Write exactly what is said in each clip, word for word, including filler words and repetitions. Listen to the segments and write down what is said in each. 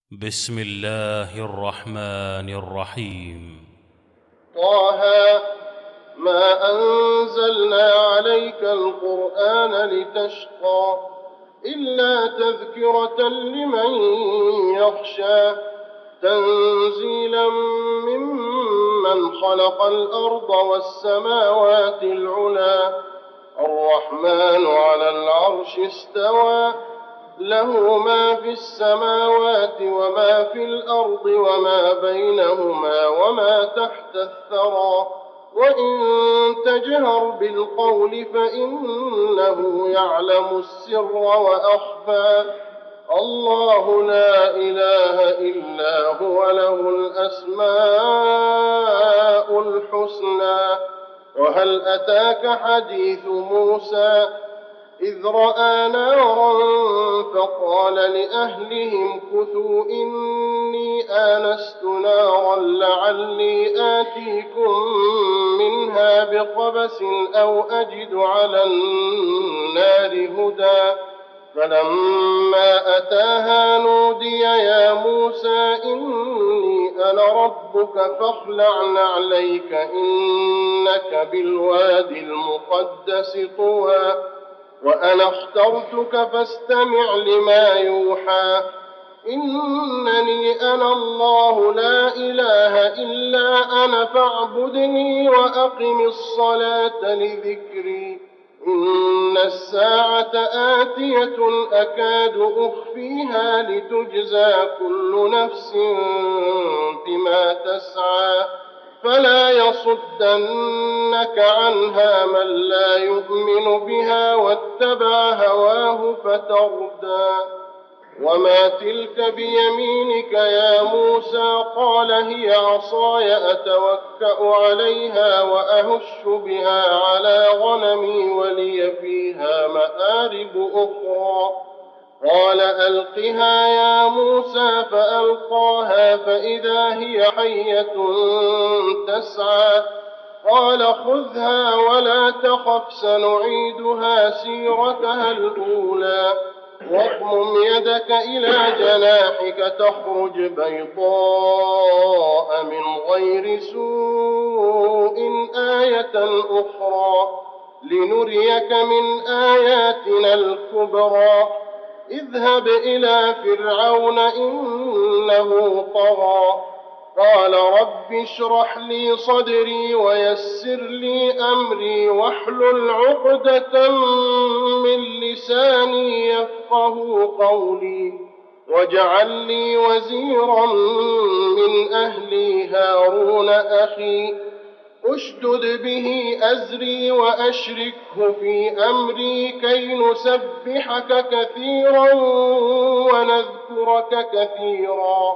بسم الله الرحمن الرحيم. طه ما أنزلنا عليك القرآن لتشقى إلا تذكرة لمن يخشى تنزيلا ممن خلق الأرض والسماوات العلى الرحمن على العرش استوى له ما في السماوات وما في الأرض وما بينهما وما تحت الثرى وإن تجهر بالقول فإنه يعلم السر وأخفى الله لا إله إلا هو له الأسماء الحسنى. وهل أتاك حديث موسى إذ رأى نارا فقال لأهلهم كثوا إني آنست نارا لعلي آتيكم منها بقبس أو أجد على النار هدى فلما أتاها نودي يا موسى إني أنا ربك فاخلع نعليك إنك بالوادي المقدس طوى وأنا اخترتك فاستمع لما يوحى إنني أنا الله لا إله إلا أنا فاعبدني وأقم الصلاة لذكري إن الساعة آتية أكاد أخفيها لتجزى كل نفس بما تسعى فلا يصدنك عنها من لا يؤمن بها واتبع هواه فتردى. وما تلك بيمينك يا موسى قال هي عصاي أتوكأ عليها وأهش بها على غنمي ولي فيها مآرب أخرى قال ألقها يا موسى فألقاها فإذا هي حية تسعى قال خذها ولا تخف سنعيدها سيرتها الأولى واضمم يدك إلى جناحك تخرج بيضاء من غير سوء آية أخرى لنريك من آياتنا الكبرى اذهب إلى فرعون إنه طغى قال رب اشرح لي صدري ويسر لي أمري واحلل عقدة من لساني يفقه قولي واجعل لي وزيرا من أهلي هارون أخي اشدد به أزري وأشركه في أمري كي نسبحك كثيرا ونذكرك كثيرا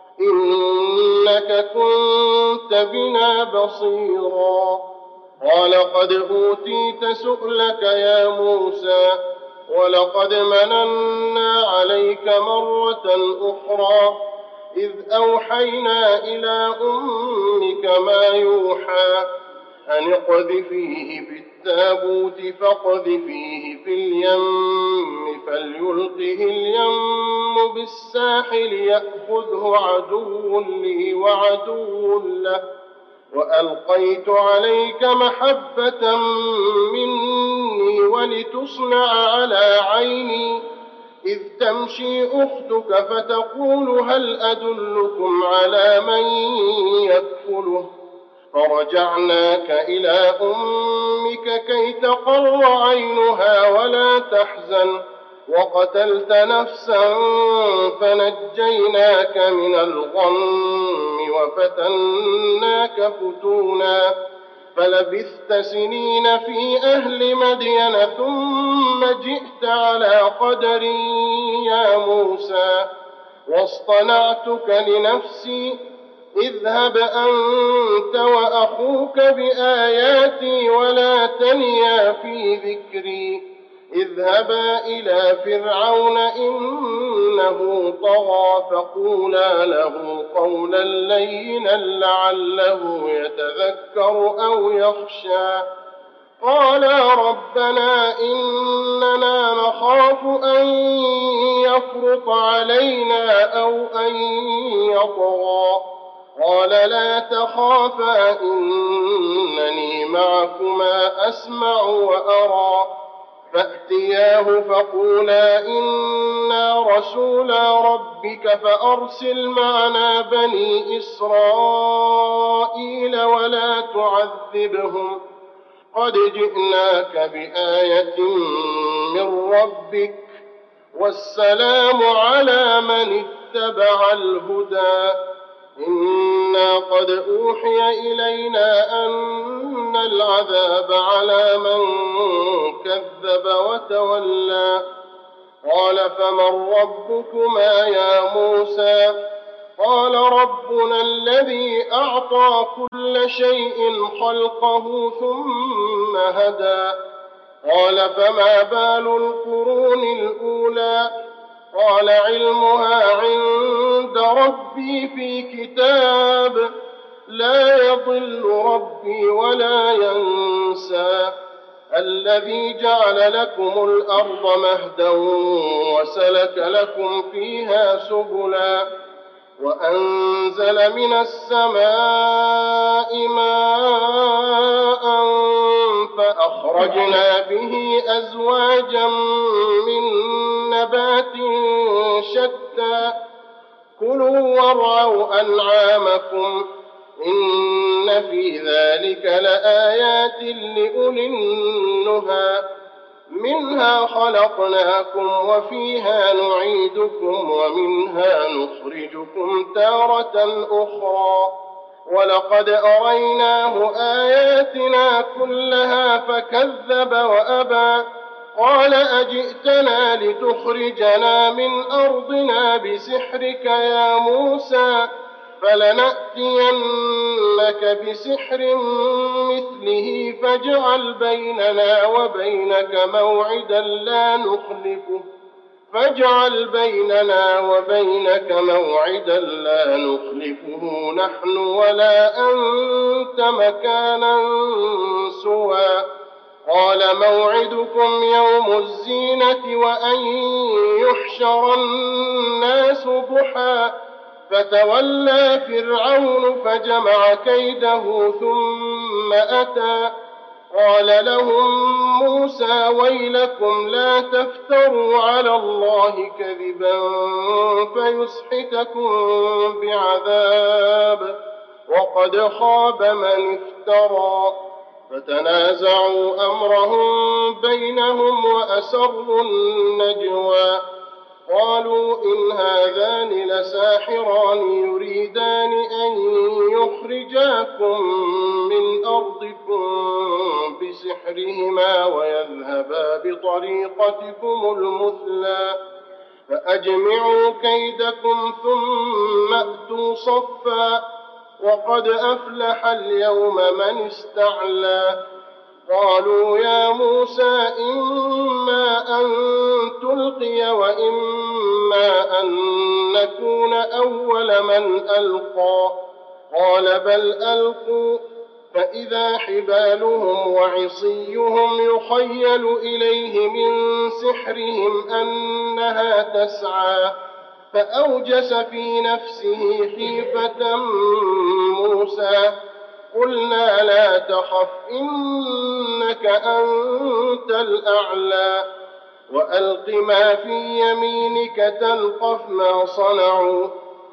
إنك كنت بنا بصيرا قال قد أوتيت سؤلك يا موسى ولقد مننا عليك مرة أخرى إذ أوحينا إلى أمك ما يوحى أن اقذفيه بالتابوت فاقذفيه في اليم فليلقه اليم بالساحل يأخذه عدو لي وعدو له وألقيت عليك محبة مني ولتصنع على عيني إذ تمشي أختك فتقول هل أدلكم على من يكفله فرجعناك إلى أمك كي تقر عينها ولا تحزن وقتلت نفسا فنجيناك من الغم وفتناك فتونا فلبثت سنين في أهل مدين ثم جئت على قدر يا موسى واصطنعتك لنفسي اذهب أنت وأخوك بآياتي ولا تنيا في ذكري اذهبا إلى فرعون إنه طغى فقولا له قولا لينا لعله يتذكر أو يخشى قالا ربنا إننا نخاف أن يفرط علينا أو أن يطغى قال لا تخافا إنني معكما أسمع وأرى فأتياه فقولا إنا رسولا ربك فأرسل معنا بني إسرائيل ولا تعذبهم قد جئناك بآية من ربك والسلام على من اتبع الهدى إنا قد أوحي إلينا أن العذاب على من كذب وتولى قال فمن ربكما يا موسى قال ربنا الذي أعطى كل شيء خلقه ثم هدى قال فما بال القرون الأولى قال علمها عند ربي في كتاب لا يضل ربي ولا ينسى الذي جعل لكم الأرض مهدا وسلك لكم فيها سبلا وأنزل من السماء ماء فأخرجنا به أزواجا من نبات شتى كلوا وارعوا أنعامكم إن في ذلك لآيات لأولي النهى منها خلقناكم وفيها نعيدكم ومنها نخرجكم تارة أخرى ولقد أريناه آياتنا كلها فكذب وأبى قال أجئتنا لتخرجنا من أرضنا بسحرك يا موسى فلنأتينك بسحر مثله فاجعل بيننا وبينك موعدا لا نخلفه فاجعل بيننا وبينك موعدا لا نخلفه نحن ولا أنت مكانا سوى قال موعدكم يوم الزينة وأن يحشر الناس ضحى فتولى فرعون فجمع كيده ثم أتى قال لهم موسى ويلكم لا تفتروا على الله كذبا فيسحتكم بعذاب وقد خاب من افترى فتنازعوا أمرهم بينهم وأسروا النجوى قالوا إن هذان لساحران يريدان أن يخرجاكم من أرضكم بسحرهما ويذهبا بطريقتكم المثلى فأجمعوا كيدكم ثم أتوا صفا وقد أفلح اليوم من استعلى قالوا يا موسى إما أن تلقي وإما أن نكون أول من ألقى قال بل ألقوا فإذا حبالهم وعصيهم يخيل إليه من سحرهم أنها تسعى فأوجس في نفسه خيفة موسى قلنا لا تخف إنك أنت الأعلى وألق ما في يمينك تلقف ما صنعوا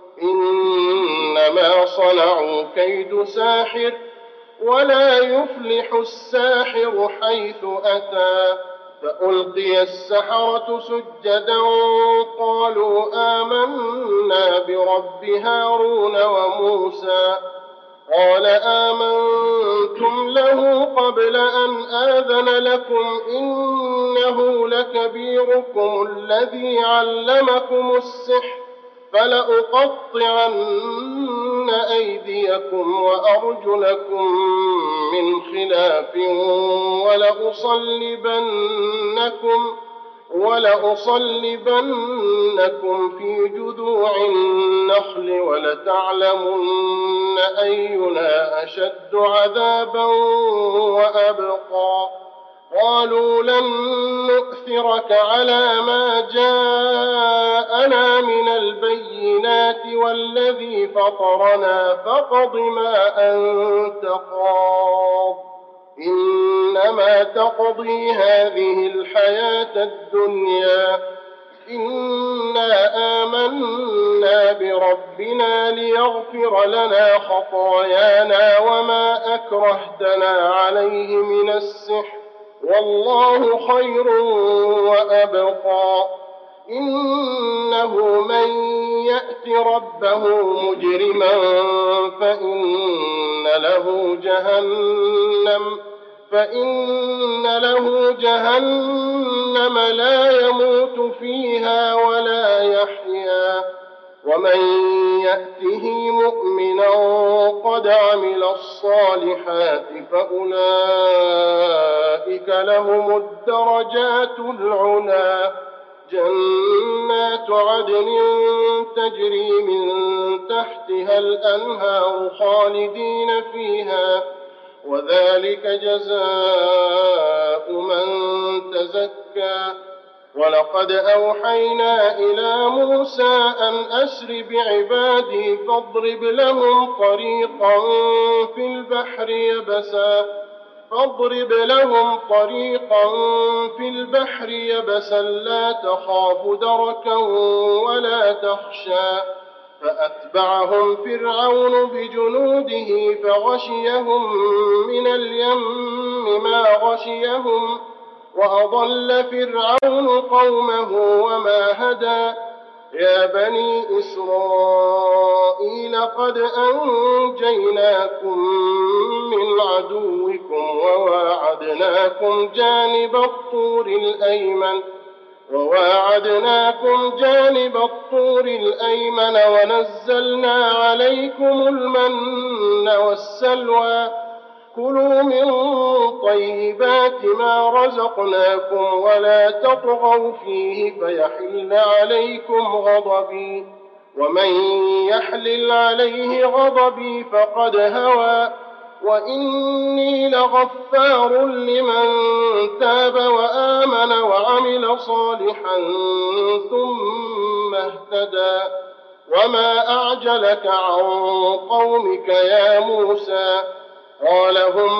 إنما صنعوا كيد ساحر ولا يفلح الساحر حيث أتى فألقي السحرة سجدا قالوا آمنا برب هارون وموسى قال آمنتم له قبل أن آذن لكم إنه لكبيركم الذي علمكم السحر فلأقطعن أيديكم وأرجلكم من خلاف ولأصلبنكم ولأصلبنكم في جذوع النخل ولتعلمن أينا أشد عذابا وأبقى قالوا لن نؤثرك على ما جاءنا من البينات والذي فطرنا فاقض ما أنت قاض إنما تقضي هذه الحياة الدنيا إنا آمنا بربنا ليغفر لنا خطايانا وما أكرهتنا عليه من السحر والله خير وأبقى إنه من يأت ربه مجرما فإن له جهنم فإن له جهنم لا يموت فيها ولا يحيا ومن يأته مؤمنا قد عمل الصالحات فأولئك لهم الدرجات العلى جنات عدن تجري من تحتها الأنهار خالدين فيها وذلك جزاء من تزكى ولقد أوحينا إلى موسى أن أسر بعبادي فاضرب لهم طريقا في البحر يبسا فاضرب لهم طريقا في البحر يبسا لا تخاف دركا ولا تخشى فأتبعهم فرعون بجنوده فغشيهم من اليم ما غشيهم وأضل فرعون قومه وما هدى يا بني إسرائيل قد أنجيناكم من عدوكم وواعدناكم جانب الطور الأيمن وواعدناكم جانب الطور الأيمن ونزلنا عليكم المن والسلوى كلوا من طيبات ما رزقناكم ولا تطغوا فيه فيحل عليكم غضبي ومن يحلل عليه غضبي فقد هوى وإني لغفار لمن تاب وآمن وعمل صالحا ثم اهتدى وما أعجلك عن قومك يا موسى قال هم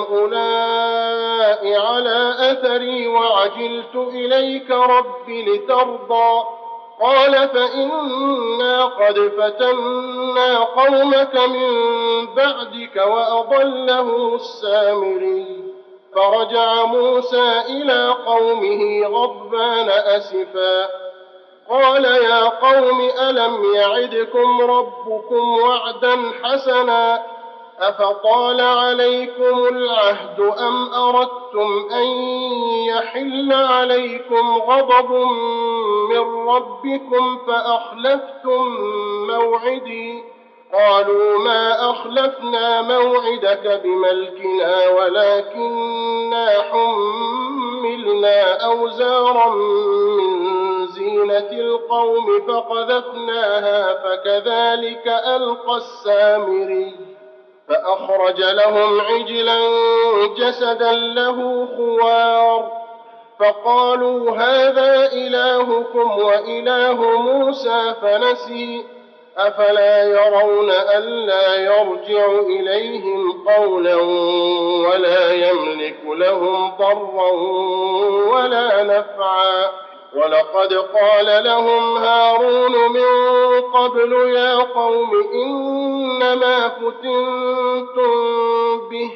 أولئك على أثري وعجلت إليك رب لترضى قال فإنا قد فتنا قومك من بعدك وأضلهم السامري فرجع موسى إلى قومه غضبان أسفا قال يا قوم ألم يعدكم ربكم وعدا حسنا أفطال عليكم العهد أم أردتم أن يحل عليكم غضب من ربكم فأخلفتم موعدي قالوا ما أخلفنا موعدك بملكنا ولكننا حملنا أوزارا من زينة القوم فقذفناها فكذلك ألقى السامري فأخرج لهم عجلا جسدا له خوار فقالوا هذا إلهكم وإله موسى فنسي أفلا يرون ألا يرجع إليهم قولا ولا يملك لهم ضرا ولا نفعا ولقد قال لهم هارون من قبل يا قوم إنما فتنتم به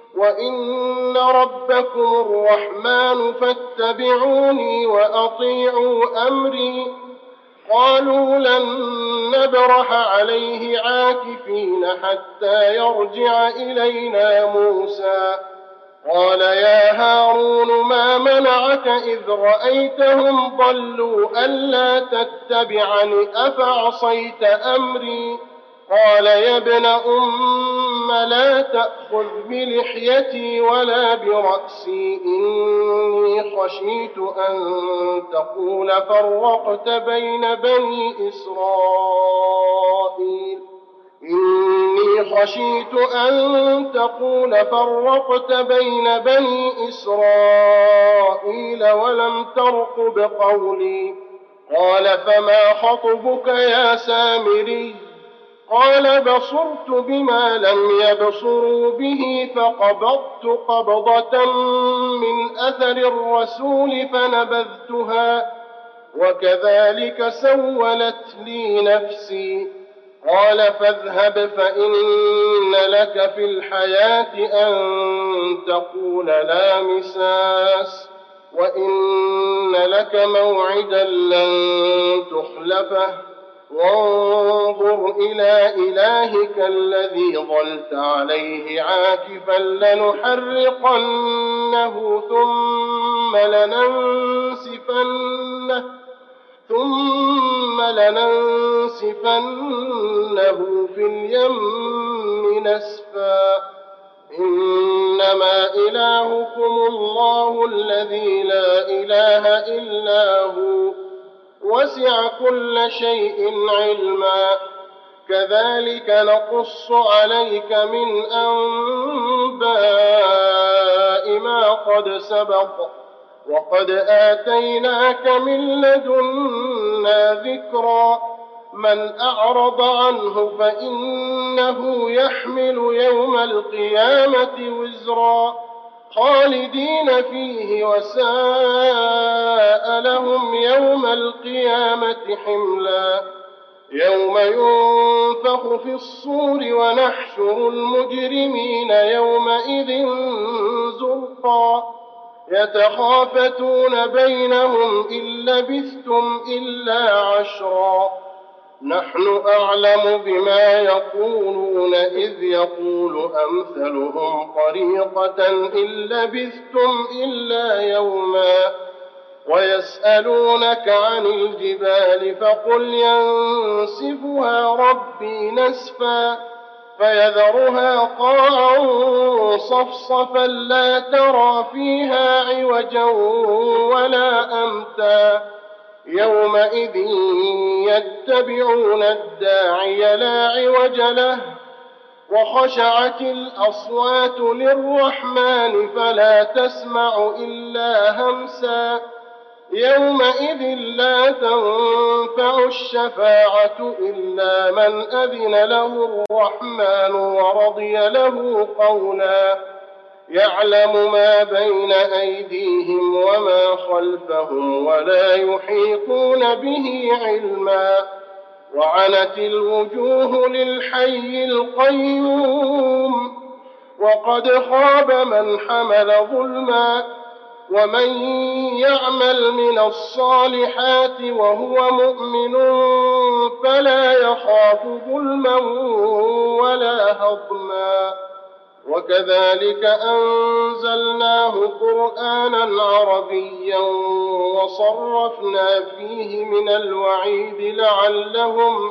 وإن ربكم الرحمن فاتبعوني وأطيعوا أمري قالوا لن نبرح عليه عاكفين حتى يرجع إلينا موسى قال يا هارون ما منعك إذ رأيتهم ضلوا ألا تتبعني أفعصيت أمري قال يا ابن أم لا تأخذ بلحيتي ولا برأسي إني خشيت أن تقول فرقت بين بني إسرائيل إني خشيت أن تقول فرقت بين بني إسرائيل ولم ترقب قولي قال فما خطبك يا سامري قال بصرت بما لم يبصروا به فقبضت قبضة من أثر الرسول فنبذتها وكذلك سولت لي نفسي قال فاذهب فإن لك في الحياة أن تقول لا مساس وإن لك موعدا لن تخلفه وانظر إلى إلهك الذي ظلت عليه عاكفا لنحرقنه ثم لننسفنه ثم لننسفنه في اليم نسفا إنما إلهكم الله الذي لا إله إلا هو وسع كل شيء علما كذلك نقص عليك من أنباء ما قد سبق وقد آتيناك من لدنا ذكرا من أعرض عنه فإنه يحمل يوم القيامة وزرا خالدين فيه وساء لهم يوم القيامة حملا يوم ينفخ في الصور ونحشر المجرمين يومئذ زرقا يتخافتون بينهم إن لبثتم إلا عشرا نحن أعلم بما يقولون إذ يقول أمثلهم طريقة إن لبثتم إلا يوما ويسألونك عن الجبال فقل ينسفها ربي نسفا فيذرها قاعا صفصفا لا ترى فيها عوجا ولا أمتا يومئذ يتبعون الداعي لا عوج له وخشعت الأصوات للرحمن فلا تسمع إلا همسا يومئذ لا تنفع الشفاعة إلا من أذن له الرحمن ورضي له قولا يعلم ما بين أيديهم وما خلفهم ولا يحيطون به علما وعنت الوجوه للحي القيوم وقد خاب من حمل ظلما ومن يعمل من الصالحات وهو مؤمن فلا يخاف ظلما ولا هضما وكذلك أنزلناه قرآنا عربيا وصرفنا فيه من الوعيد لعلهم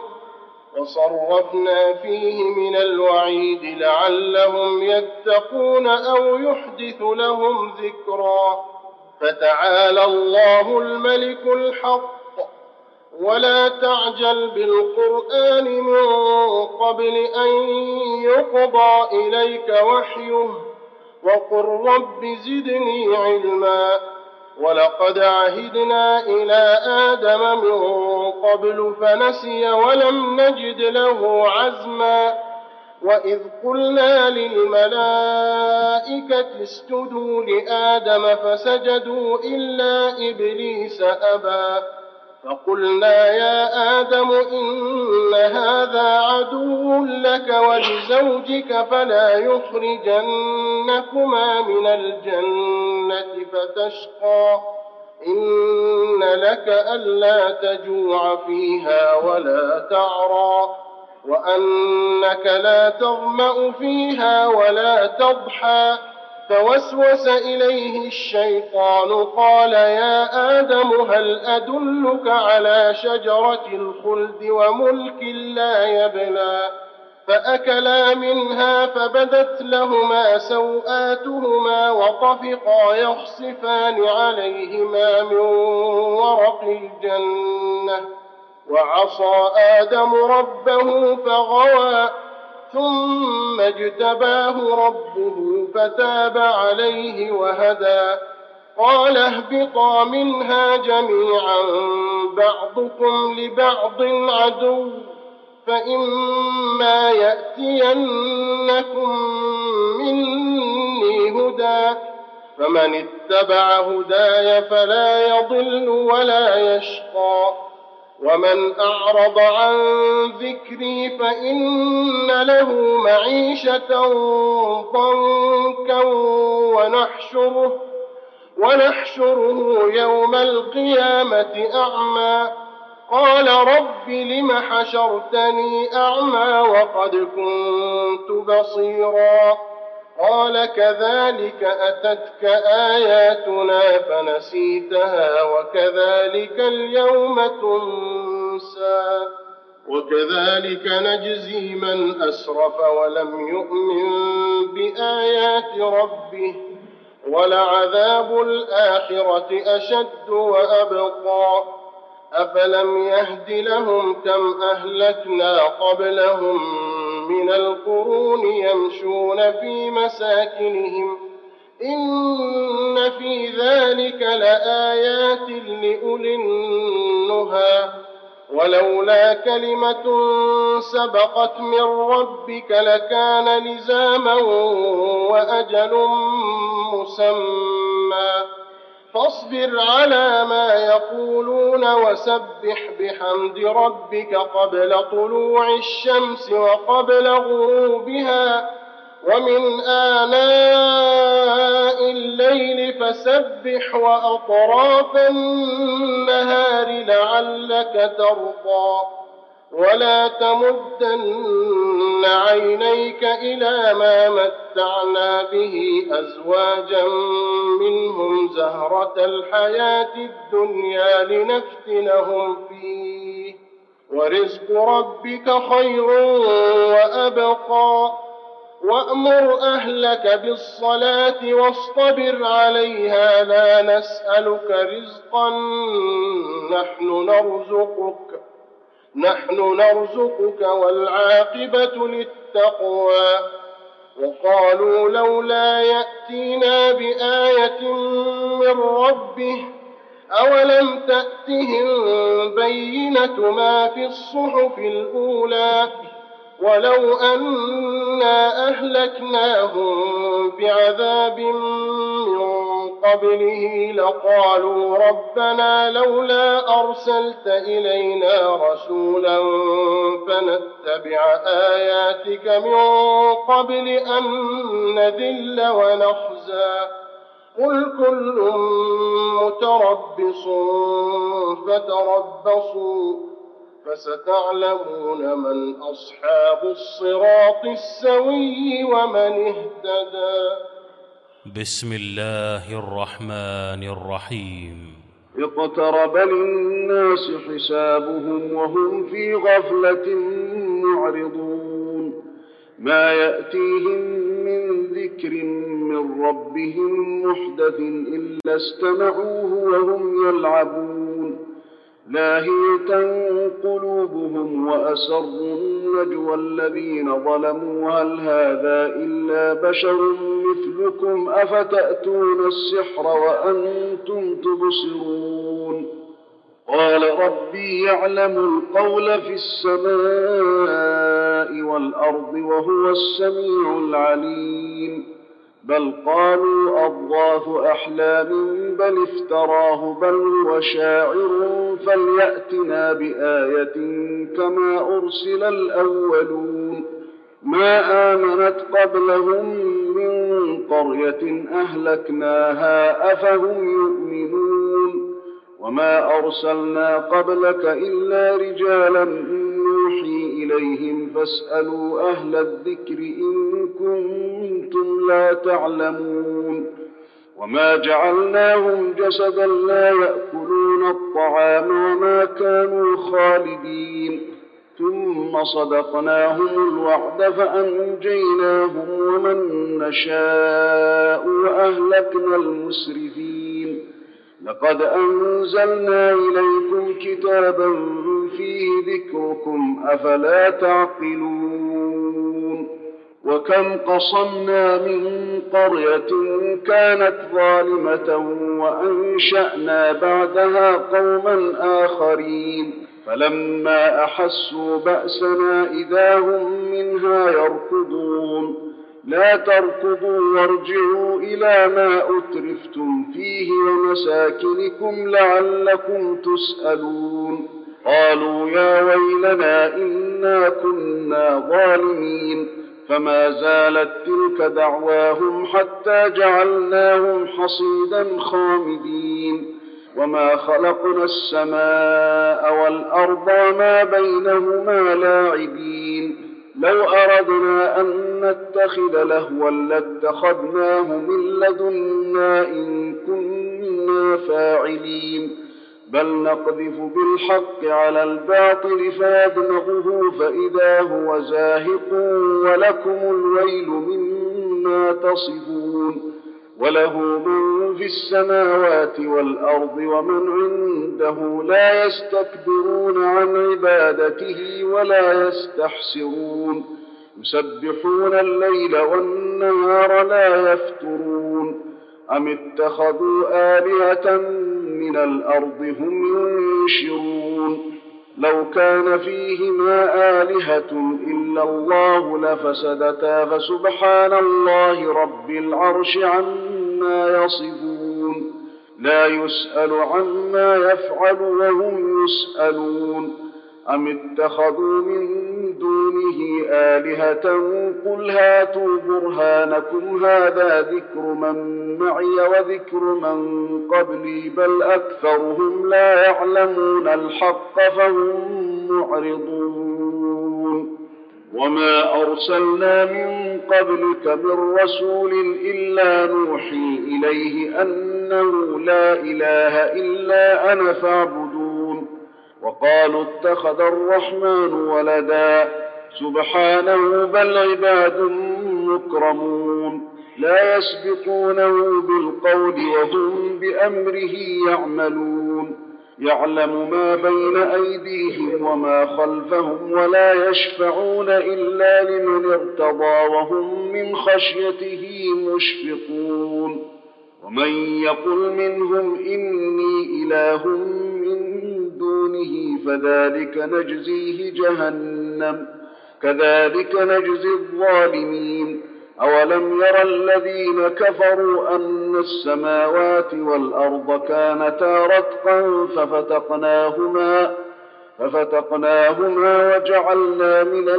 وصرفنا فيه من الوعيد لعلهم يتقون أو يحدث لهم ذكرا فتعالى الله الملك الحق ولا تعجل بالقرآن من قبل أن يقضى إليك وحيه وقل رب زدني علما ولقد عهدنا إلى آدم من قبل فنسي ولم نجد له عزما وإذ قلنا للملائكة اسجدوا لآدم فسجدوا إلا إبليس أبى فقلنا يا آدم إن هذا عدو لك ولزوجك فلا يخرجنكما من الجنة فتشقى إن لك ألا تجوع فيها ولا تعرى وأنك لا تظمأ فيها ولا تضحى فوسوس إليه الشيطان قال يا آدم هل أدلك على شجرة الخلد وملك لا يبلى فأكلا منها فبدت لهما سوآتهما وطفقا يخصفان عليهما من ورق الجنة وعصى آدم ربه فغوى ثم اجتباه ربه فتاب عليه وهدى قال اهبطا منها جميعا بعضكم لبعض عدو فإما يأتينكم مني هدى فمن اتبع هداي فلا يضل ولا يشقى ومن أعرض عن ذكري فإن له معيشة ضنكا ونحشره, ونحشره يوم القيامة أعمى قال رب لم حشرتني أعمى وقد كنت بصيرا قال كذلك أتتك آياتنا فنسيتها وكذلك اليوم تنسى وكذلك نجزي من أسرف ولم يؤمن بآيات ربه ولعذاب الآخرة أشد وأبقى أفلم يهد لهم كم أهلكنا قبلهم من القرون يمشون في مساكنهم إن في ذلك لآيات لأولي النهى ولولا كلمة سبقت من ربك لكان لزاما وأجل مسمى فاصبر على ما يقولون وسبح بحمد ربك قبل طلوع الشمس وقبل غروبها ومن آناء الليل فسبح وأطراف النهار لعلك ترضى ولا تمدن عينيك إلى ما متعنا به أزواجا منهم زهرة الحياة الدنيا لنفتنهم فيه ورزق ربك خير وأبقى وأمر أهلك بالصلاة واصطبر عليها لا نسألك رزقا نحن نرزقك نحن نرزقك والعاقبة للتقوى وقالوا لولا يأتينا بآية من ربه أولم تأتهم بينة ما في الصحف الأولى ولو أنا أهلكناهم بعذاب من قبله لقالوا ربنا لولا أرسلت إلينا رسولا فنتبع آياتك من قبل أن نذل ونخزى قل كل متربص فتربصوا فستعلمون من أصحاب الصراط السوي ومن اهتدى. بسم الله الرحمن الرحيم. اقترب للناس حسابهم وهم في غفلة معرضون ما يأتيهم من ذكر من ربهم محدث إلا استمعوه وهم يلعبون لاهية قلوبهم وأسروا النجوى الذين ظلموا هل هذا إلا بشر مثلكم أفتأتون السحر وأنتم تبصرون قال ربي يعلم القول في السماء والأرض وهو السميع العليم بل قالوا أضغاث أحلام بل افتراه بل هو شاعر فليأتنا بآية كما أرسل الأولون ما آمنت قبلهم من قرية أهلكناها أفهم يؤمنون وما أرسلنا قبلك إلا رجالا نوحي إليهم فاسألوا أهل الذكر إن كنتم لا تعلمون وما جعلناهم جسدا لا يأكلون الطعام وما كانوا خالدين ثم صدقناهم الوعد فأنجيناهم ومن نشاء وأهلكنا المسرفين. لقد أنزلنا إليكم كتابا فيه ذكركم أفلا تعقلون. وكم قصمنا من قرية كانت ظالمة وأنشأنا بعدها قوما آخرين فلما أحسوا بأسنا إذا هم منها يركضون. لا تركضوا وارجعوا إلى ما أترفتم فيه ومساكنكم لعلكم تسألون. قالوا يا ويلنا إنا كنا ظالمين. فما زالت تلك دعواهم حتى جعلناهم حصيدا خامدين. وما خلقنا السماء والأرض وما بينهما لاعبين. لو أردنا أن نتخذ لهوا لاتخذناه من لدنا إن كنا فاعلين. بل نقذف بالحق على الباطل فيدمغه فإذا هو زاهق ولكم الويل مما تصفون. وله من في السماوات والأرض ومن عنده لا يستكبرون عن عبادته ولا يستحسرون. يسبحون الليل والنهار لا يفترون. أم اتخذوا آلهة من الأرض هم ينشرون. لو كان فيهما آلهة إلا الله لفسدتا فسبحان الله رب العرش عما يصفون. لا يسأل عما يفعل وهم يسألون. أم اتخذوا من دونه آلهة قل هاتوا برهانكم هذا ذكر من معي وذكر من قبلي بل أكثرهم لا يعلمون الحق فهم معرضون. وما أرسلنا من قبلك من رسول إلا نوحي إليه أنه لا إله إلا أنا فاعبدون. وقالوا اتخذ الرحمن ولدا سبحانه بل عباد مكرمون لا يسبقونه بالقول وهم بأمره يعملون. يعلم ما بين أيديهم وما خلفهم ولا يشفعون إلا لمن ارتضى وهم من خشيته مشفقون. ومن يقل منهم إني إله من دونه فذلك نجزيه جهنم كذلك نجزي الظالمين. أولم ير الذين كفروا أن السماوات والأرض كانتا رتقا ففتقناهما ففتقناهما وجعلنا من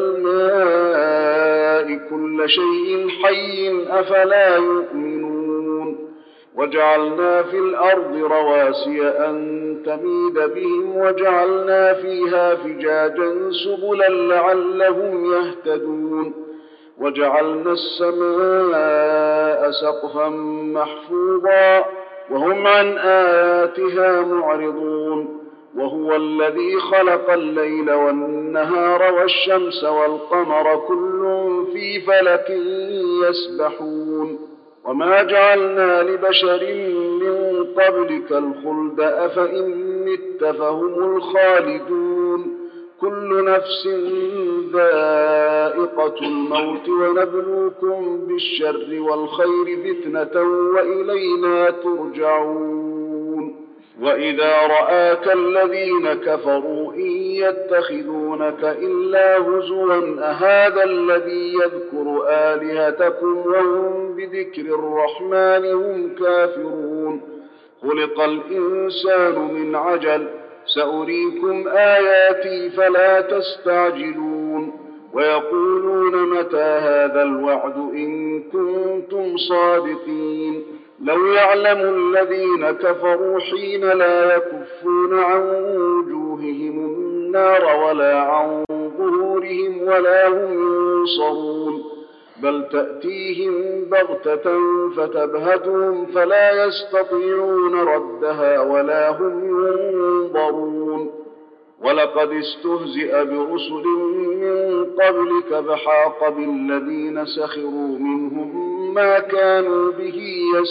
الماء كل شيء حي أفلا يؤمنون. وجعلنا في الأرض رواسي أن تميد بهم وجعلنا فيها فجاجا سبلا لعلهم يهتدون. وجعلنا السماء سقفا محفوظا وهم عن آياتها معرضون. وهو الذي خلق الليل والنهار والشمس والقمر كل في فلك يسبحون. وما جعلنا لبشر من قبلك الخلد أفإن مت فهم الخالدون. كل نفس ذائقة الموت ونبلوكم بالشر والخير فتنة وإلينا ترجعون. وإذا رآك الذين كفروا إن يتخذونك إلا هزوا أهذا الذي يذكر آلهتكم وهم بذكر الرحمن هم كافرون. خلق الإنسان من عجل سأريكم آياتي فلا تستعجلون. ويقولون متى هذا الوعد إن كنتم صادقين. لو يعلم الذين كفروا حين لا يكفون عن وجوههم النار ولا عن ظهورهم ولا هم ينصرون. بل تأتيهم بغتة فتبهتهم فلا يستطيعون ردها ولا هم ينظرون. ولقد استهزئ برسل من قبلك فحاق بالذين سخروا منهم ما كانوا به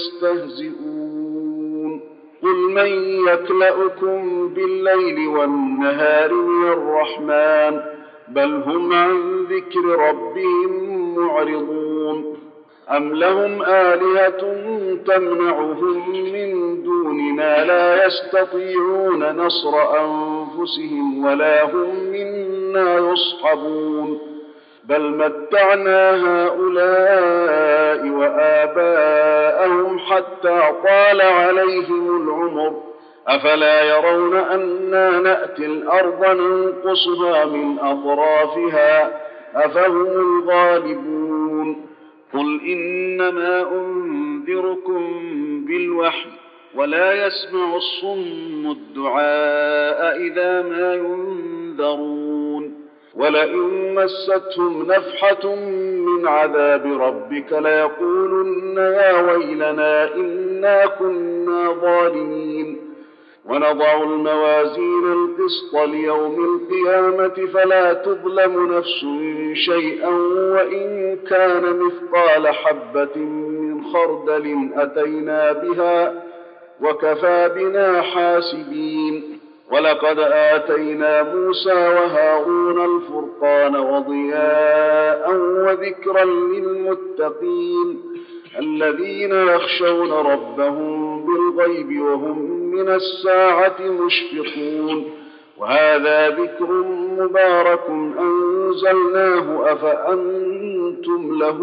يستهزئون قل من يكلؤكم بالليل والنهار من الرحمن بل هم عن ذكر ربهم معرضون أم لهم آلهة تمنعهم من دوننا لا يستطيعون نصر أنفسهم ولا هم منا يصحبون بل متعنا هؤلاء وآباءهم حتى طال عليهم العمر أفلا يرون أنا نأتي الأرض ننقصها من أطرافها أفهم الغالبون قل إنما أنذركم بالوحي ولا يسمع الصم الدعاء إذا ما ينذرون ولئن مستهم نفحة من عذاب ربك ليقولن يا ويلنا إنا كنا ظالمين ونضع الموازين القسط ليوم القيامة فلا تظلم نفس شيئا وإن كان مثقال حبة من خردل أتينا بها وكفى بنا حاسبين ولقد آتينا موسى وهارون الفرقان وضياء وذكرا للمتقين الذين يخشون ربهم بالغيب وهم من الساعة مشفقون وهذا ذكر مبارك أنزلناه أفأنتم له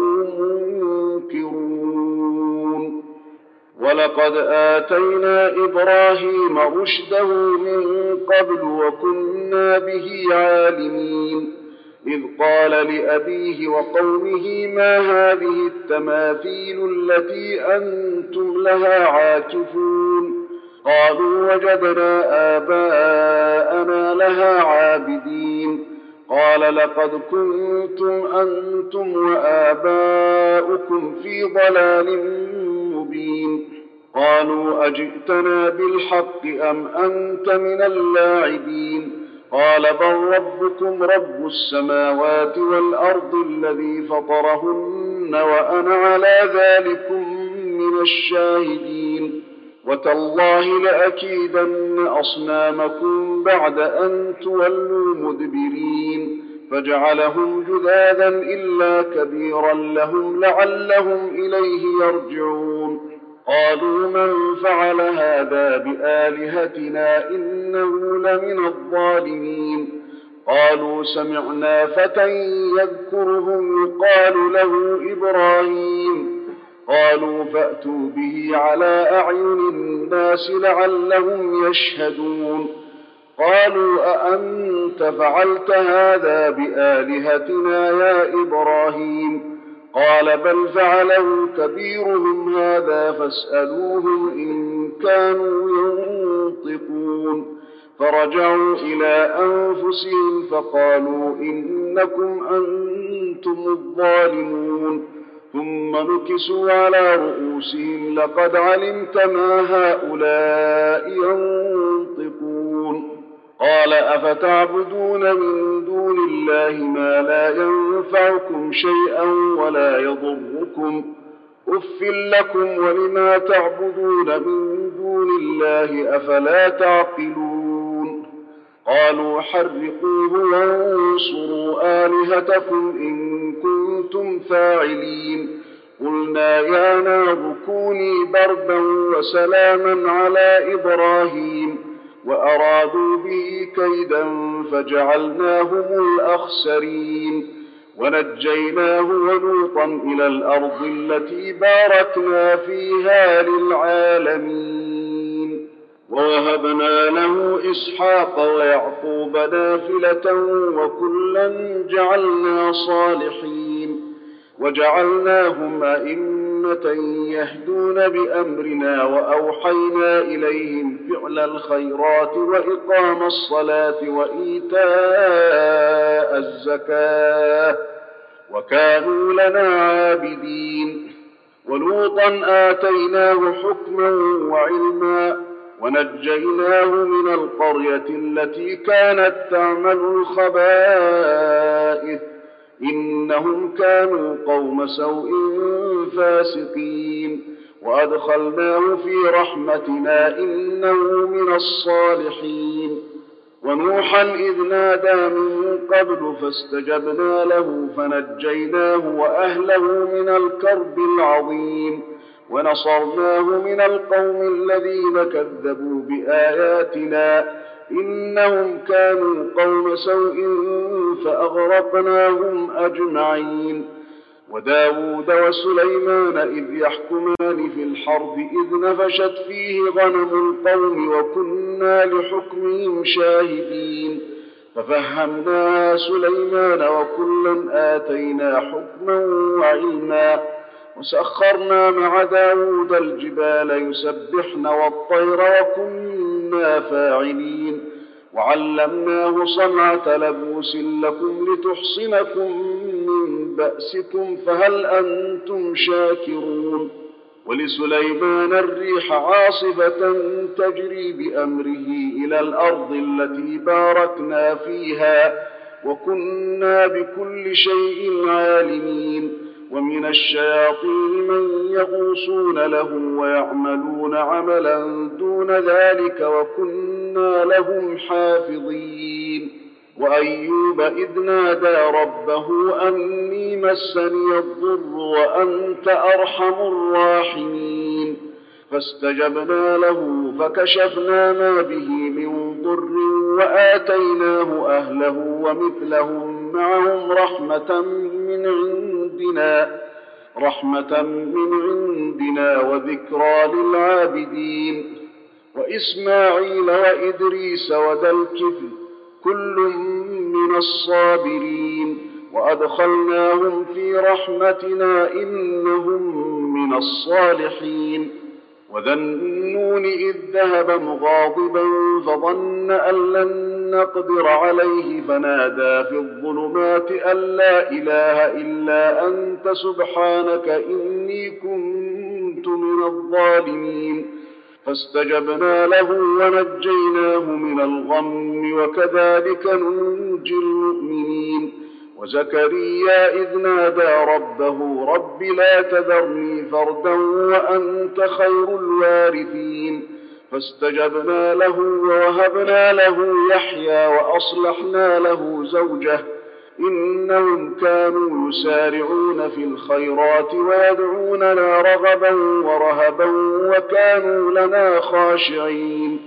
منكرون ولقد آتينا إبراهيم رشده من قبل وكنا به عالمين إذ قال لأبيه وقومه ما هذه التماثيل التي أنتم لها عاكفون قالوا وجدنا آباءنا لها عابدين قال لقد كنتم أنتم وآباؤكم في ضلال مبين قالوا أجئتنا بالحق أم أنت من اللاعبين قال بل ربكم رب السماوات والأرض الذي فطرهن وأنا على ذلكم من الشاهدين وتالله لأكيدن أصنامكم بعد أن تولوا مدبرين فجعلهم جذاذا إلا كبيرا لهم لعلهم إليه يرجعون قالوا من فعل هذا بآلهتنا إنه لمن الظالمين قالوا سمعنا فتى يذكرهم يقال له إبراهيم قالوا فأتوا به على أعين الناس لعلهم يشهدون قالوا أأنت فعلت هذا بآلهتنا يا إبراهيم قال بل فعله كبيرهم هذا فاسألوهم إن كانوا ينطقون فرجعوا إلى أنفسهم فقالوا إنكم أنتم الظالمون ثم نكسوا على رؤوسهم لقد علمت ما هؤلاء ينطقون قال أفتعبدون من دون الله ما لا ينفعكم شيئا ولا يضركم أف لكم ولما تعبدون من دون الله أفلا تعقلون قالوا حرقوه وانصروا آلهتكم إن كنتم فاعلين قلنا يا نار كوني بردا وسلاما على إبراهيم وأرادوا به كيدا فجعلناهم الأخسرين ونجيناه ولوطا إلى الأرض التي باركنا فيها للعالمين ووهبنا له إسحاق ويعقوب نافلة وكلا جعلنا صالحين وجعلناهم أئمة يهدون بأمرنا وأوحينا إليهم فعل الخيرات وإقام الصلاة وإيتاء الزكاة وكانوا لنا عابدين ولوطا آتيناه حكما وعلما ونجيناه من القرية التي كانت تعمل الخبائث إنهم كانوا قوم سوء فاسقين وأدخلناه في رحمتنا إنه من الصالحين ونوحا إذ نادى من قبل فاستجبنا له فنجيناه وأهله من الكرب العظيم ونصرناه من القوم الذين كذبوا بآياتنا إنهم كانوا قوم سوء فأغرقناهم أجمعين وداود وسليمان إذ يحكمان في الحرث إذ نفشت فيه غنم القوم وكنا لحكمهم شاهدين ففهمناها سليمان وكلا آتينا حكما وعلما وسخرنا مع داود الجبال يسبحن والطير وكنا فاعلين وعلمناه صنعة لبوس لكم لتحصنكم من بأسكم فهل أنتم شاكرون ولسليمان الريح عاصفة تجري بأمره إلى الأرض التي باركنا فيها وكنا بكل شيء عالمين ومن الشياطين من يغوصون له ويعملون عملا دون ذلك وكنا لهم حافظين وأيوب إذ نادى ربه أني مسني الضر وأنت أرحم الراحمين فاستجبنا له فكشفنا ما به من ضر وآتيناه أهله ومثلهم معهم رحمة من عندنا رحمة من عندنا وذكرى للعابدين وإسماعيل وإدريس وذا الكفل كل من الصابرين وأدخلناهم في رحمتنا إنهم من الصالحين وذا النون إذ ذهب مغاضبا فظن أن لن نقدر عليه فنادى في الظلمات أن لا إله إلا أنت سبحانك إني كنت من الظالمين فاستجبنا له ونجيناه من الغم وكذلك ننجي المؤمنين وزكريا إذ نادى ربه رب لا تذرني فردا وأنت خير الوارثين فاستجبنا له ووهبنا له يحيى وأصلحنا له زوجه إنهم كانوا يسارعون في الخيرات ويدعوننا رغبا ورهبا وكانوا لنا خاشعين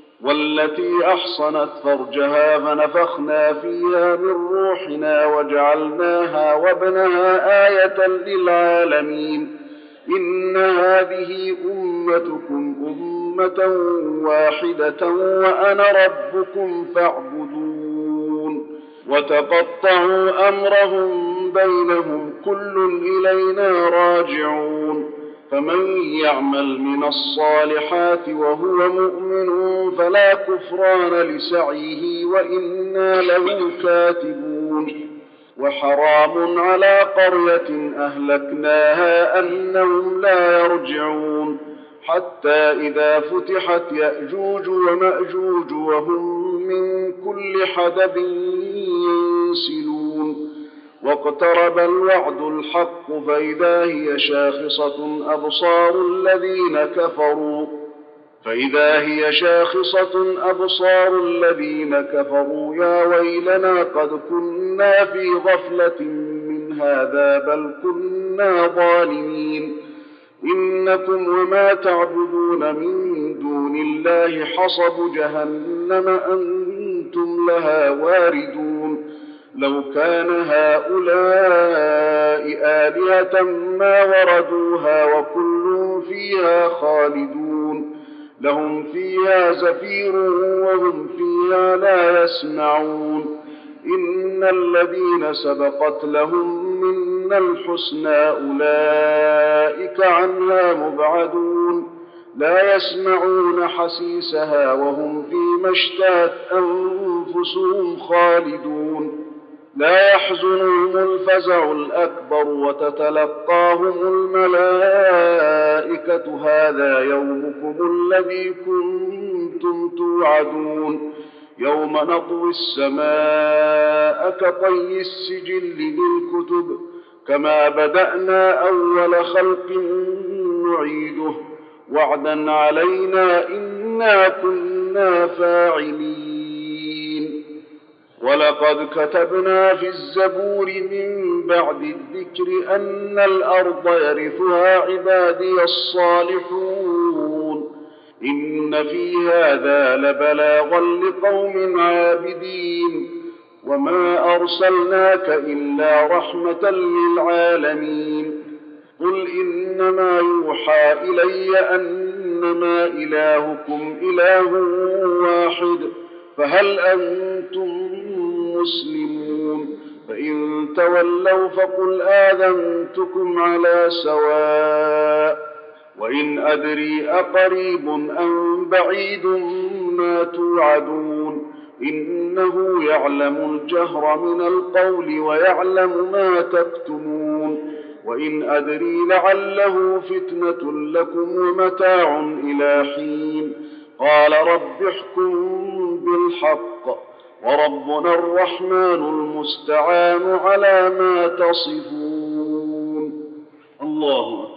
والتي أحصنت فرجها فنفخنا فيها من روحنا وجعلناها وابنها آية للعالمين إن هذه أمتكم أمة واحدة وأنا ربكم فاعبدون وتقطعوا أمرهم بينهم كل إلينا راجعون فمن يعمل من الصالحات وهو مؤمن فلا كفران لسعيه وإنا له كاتبون وحرام على قرية أهلكناها أنهم لا يرجعون حتى إذا فتحت يأجوج ومأجوج وهم من كل حدب ينسلون واقترب الوعد الحق فإذا هي شاخصة أبصار الذين كفروا فإذا هي شاخصة أبصار الذين كفروا يا ويلنا قد كنا في غفلة من هذا بل كنا ظالمين إنكم وما تعبدون من دون الله حصب جهنم أنتم لها واردون لو كان هؤلاء آلهة ما وردوها وكل فيها خالدون لهم فيها زفير وهم فيها لا يسمعون إن الذين سبقت لهم منا الحسنى أولئك عنها مبعدون لا يسمعون حسيسها وهم فيما اشتهت أنفسهم خالدون لا يحزنهم الفزع الأكبر وتتلقاهم الملائكة هذا يومكم الذي كنتم توعدون يوم نطوي السماء كطي السجل للكتب كما بدأنا أول خلق نعيده وعدا علينا إنا كنا فاعلين ولقد كتبنا في الزبور من بعد الذكر أن الأرض يرثها عبادي الصالحون إن في هذا لبلاغا لقوم عابدين وما أرسلناك إلا رحمة للعالمين قل إنما يوحى إلي أنما إلهكم إله واحد فهل أنتم مسلمون فإن تولوا فقل آذنتكم على سواء وإن أدري أقريب أم بعيد ما توعدون إنه يعلم الجهر من القول ويعلم ما تكتمون وإن أدري لعله فتنة لكم ومتاع إلى حين قال رب احكم بالحق وربنا الرحمن المستعان على ما تصفون. الله